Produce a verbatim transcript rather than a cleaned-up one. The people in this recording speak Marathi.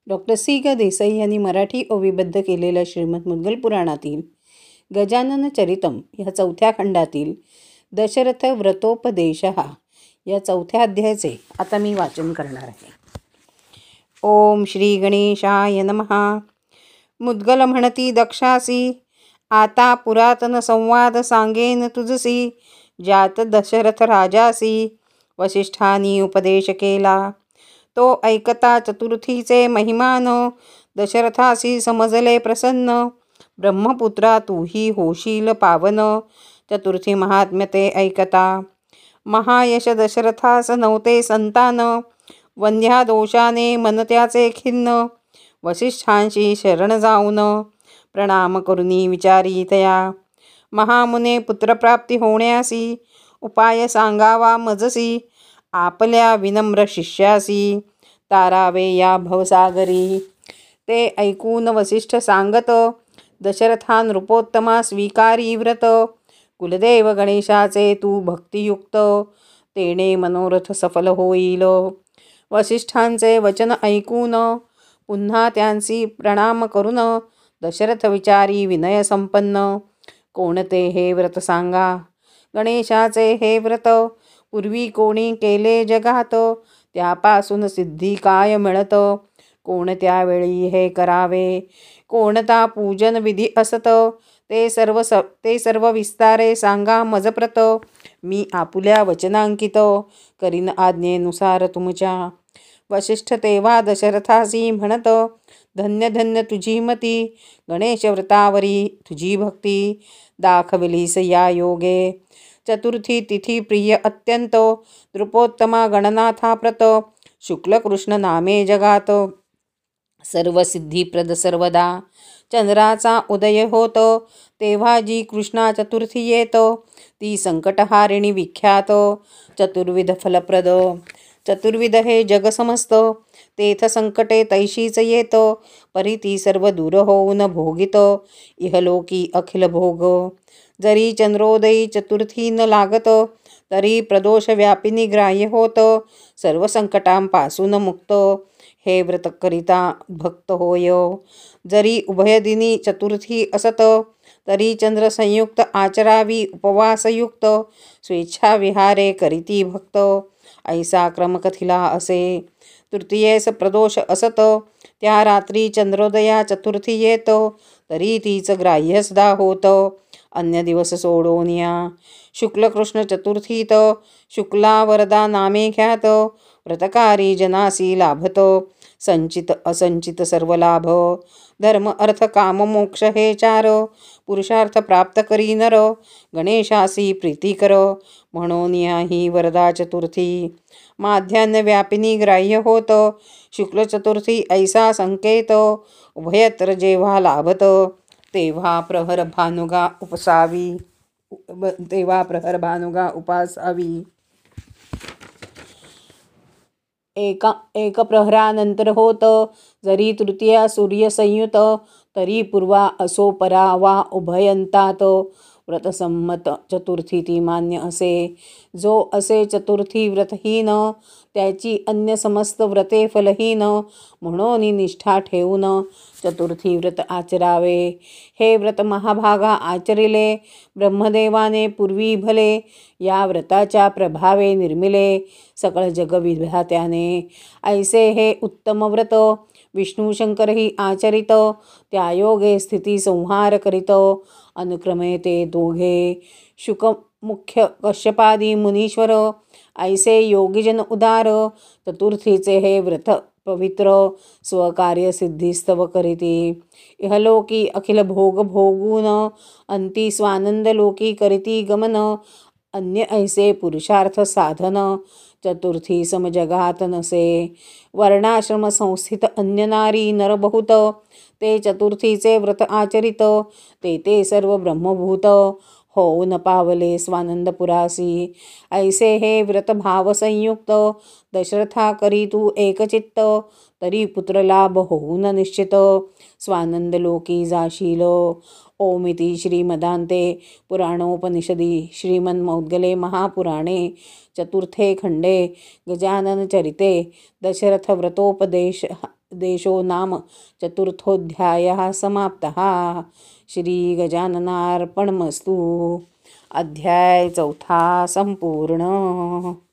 डॉक्टर सी ग देसाई यांनी मराठी ओवीबद्ध केलेल्या श्रीमद मुद्गल पुराणातील गजानन चरितम ह्या चौथ्या खंडातील दशरथ व्रतोपदेश या चौथ्या अध्यायाचे आता मी वाचन करणार आहे. ओम श्री गणेशाय नमः. मुद्गल म्हणती दक्षासी, आता पुरातन संवाद सांगेन तुझसी. ज्यात दशरथ राजासी वसिष्ठांनी उपदेश केला, तो ऐकता चतुर्थीचे महिमान. दशरथासी समजले प्रसन्न, ब्रह्मपुत्रा तूही होशील पावन. चतुर्थी महात्म्य ते ऐकता, महायश दशरथास नव्हते संतान. वंध्या दोषाने मन त्याचे खिन्न, वसिष्ठांशी शरण जाऊन प्रणाम करुनी विचारी तया. महामुने पुत्रप्राप्ती होण्यासी, उपाय सांगावा मजसी. आपल्या विनम्र शिष्यासी, तारावे या भवसागरी. ते ऐकून वसिष्ठ सांगत, दशरथा नृपोत्तमा स्वीकारी व्रत. कुलदेव गणेशाचे तू भक्तियुक्त, तेने मनोरथ सफल होईल. वसिष्ठांचे वचन ऐकून पुन्हा त्यांची प्रणाम करून दशरथ विचारी विनय संपन्न. कोणते हे व्रत सांगा, गणेशाचे हे व्रत. पूर्वी कोणी केले जगात, त्यापासून सिद्धी काय मिळत. कोणत्या वेळी हे करावे, कोणता पूजन विधी असत. ते सर्व स ते सर्व विस्तारे सांगा मजप्रत. मी आपुल्या वचनांकित, करीन आज्ञेनुसार तुमच्या. वसिष्ठ तेव्हा दशरथासी म्हणत, धन्य धन्य तुझी मती. गणेश व्रतावरी तुझी भक्ती, दाखविलीस या योगे. चतुर्थी तिथी प्रिय अत्यंत, नृपोत्तमा गणनाथा प्रत. शुक्ल कृष्ण नामे जगात, सर्व सिद्धिप्रद सर्वदा. चंद्राचा उदय होत, तेव्हा जी कृष्णा चतुर्थी येत. ती संकटहारिणी विख्यात, चतुर्विध फलप्रद. चतुर्विध हे जग समस्त, तेथ संकटे तैशीच येत. परी ती सर्व दूर होऊन भोगित, इहलोकी अखिल भोग. जरी चंद्रोदयी चतुर्थी न लागत, तरी प्रदोष व्यापिनी ग्राह्य होत. सर्व संकटांपासून मुक्त, हे व्रत करिता भक्त होय. जरी उभयदिनी चतुर्थी असत, तरी चंद्र संयुक्त आचरावी उपवासयुक्त. स्वेच्छा विहारे करीती भक्त, ऐसा क्रम कथिला असे. तृतीयेस प्रदोष असत, त्या रात्री चंद्रोदया चतुर्थी येत. तरी तीच ग्राह्यसदा होत, अन्य दिवस सोडून या. शुक्ल कृष्ण चतुर्थीत शुक्ला वरदा नामे ख्यात. व्रतकारी जनासी लाभत, संचित असंचित सर्व लाभ. धर्म अर्थ काम मोक्ष हे चार, पुरुषार्थ प्राप्त करी नर. गणेशासी प्रीती कर, म्हणून या ही वरदा चतुर्थी. माध्यान्ह व्यापिनी ग्राह्य होत, शुक्ल चतुर्थी ऐसा संकेत. उभयत्र जेव्हा लाभत, तेव्हा प्रहर भानुगा उपसावी तेव्हा प्रहर भानुगा उपासावी. एका एक प्रहरानंतर होत, जरी तृतीया सूर्य संयुत. तरी पूर्वा असो परा वा उभयंतात. व्रतसंमत चतुर्थी ती मान्य असे. जो असे चतुर्थी व्रतहीन, त्याची अन्य समस्त व्रते फलहीन. म्हणून निष्ठा ठेवून चतुर्थी व्रत आचरावे. हे व्रत महाभागा आचरिले, ब्रह्मदेवाने पूर्वी भले. या व्रताच्या प्रभावे निर्मिले, सकळ जग विधात्याने. ऐसे हे उत्तम व्रत, विष्णू शंकरही आचरित. त्या योगे स्थिती संहार करीत, अनुक्रमे ते दोघे. शुक मुख्य कश्यपादी मुनीश्वर, ऐसे योगीजन उदार. चतुर्थीचे हे व्रत पवित्र, स्वकार्य सिद्धिस्तव करीती. इहलोकी अखिल भोग भोगून, अंती स्वानंद लोकी करीती गमन. अन्य ऐसे पुरुषार्थ साधन, चतुर्थी समजगात नसे. वर्णाश्रम संस्थित अन्य नारी नर बहुत, ते चतुर्थीचे व्रत आचरित. ते ते सर्व ब्रह्मभूत, होऊन पावले स्वानंदपुरासी. ऐसे हे व्रत भावसंयुक्त, दशरथा करी तू एकचित्त. तरी पुत्रलाभ होऊन निश्चित, स्वानंद लोकी जाशील. ओमिति श्रीमदान्ते पुराणोपनिषदि श्रीमन्मौद्गले महापुराणे चतुर्थे खंडे गजानन चरिते दशरथ व्रतोपदेश देशो नाम चतुर्थोऽध्यायः समाप्तः. श्री गजाननार्पणमस्तु. अध्याय चौथा संपूर्ण.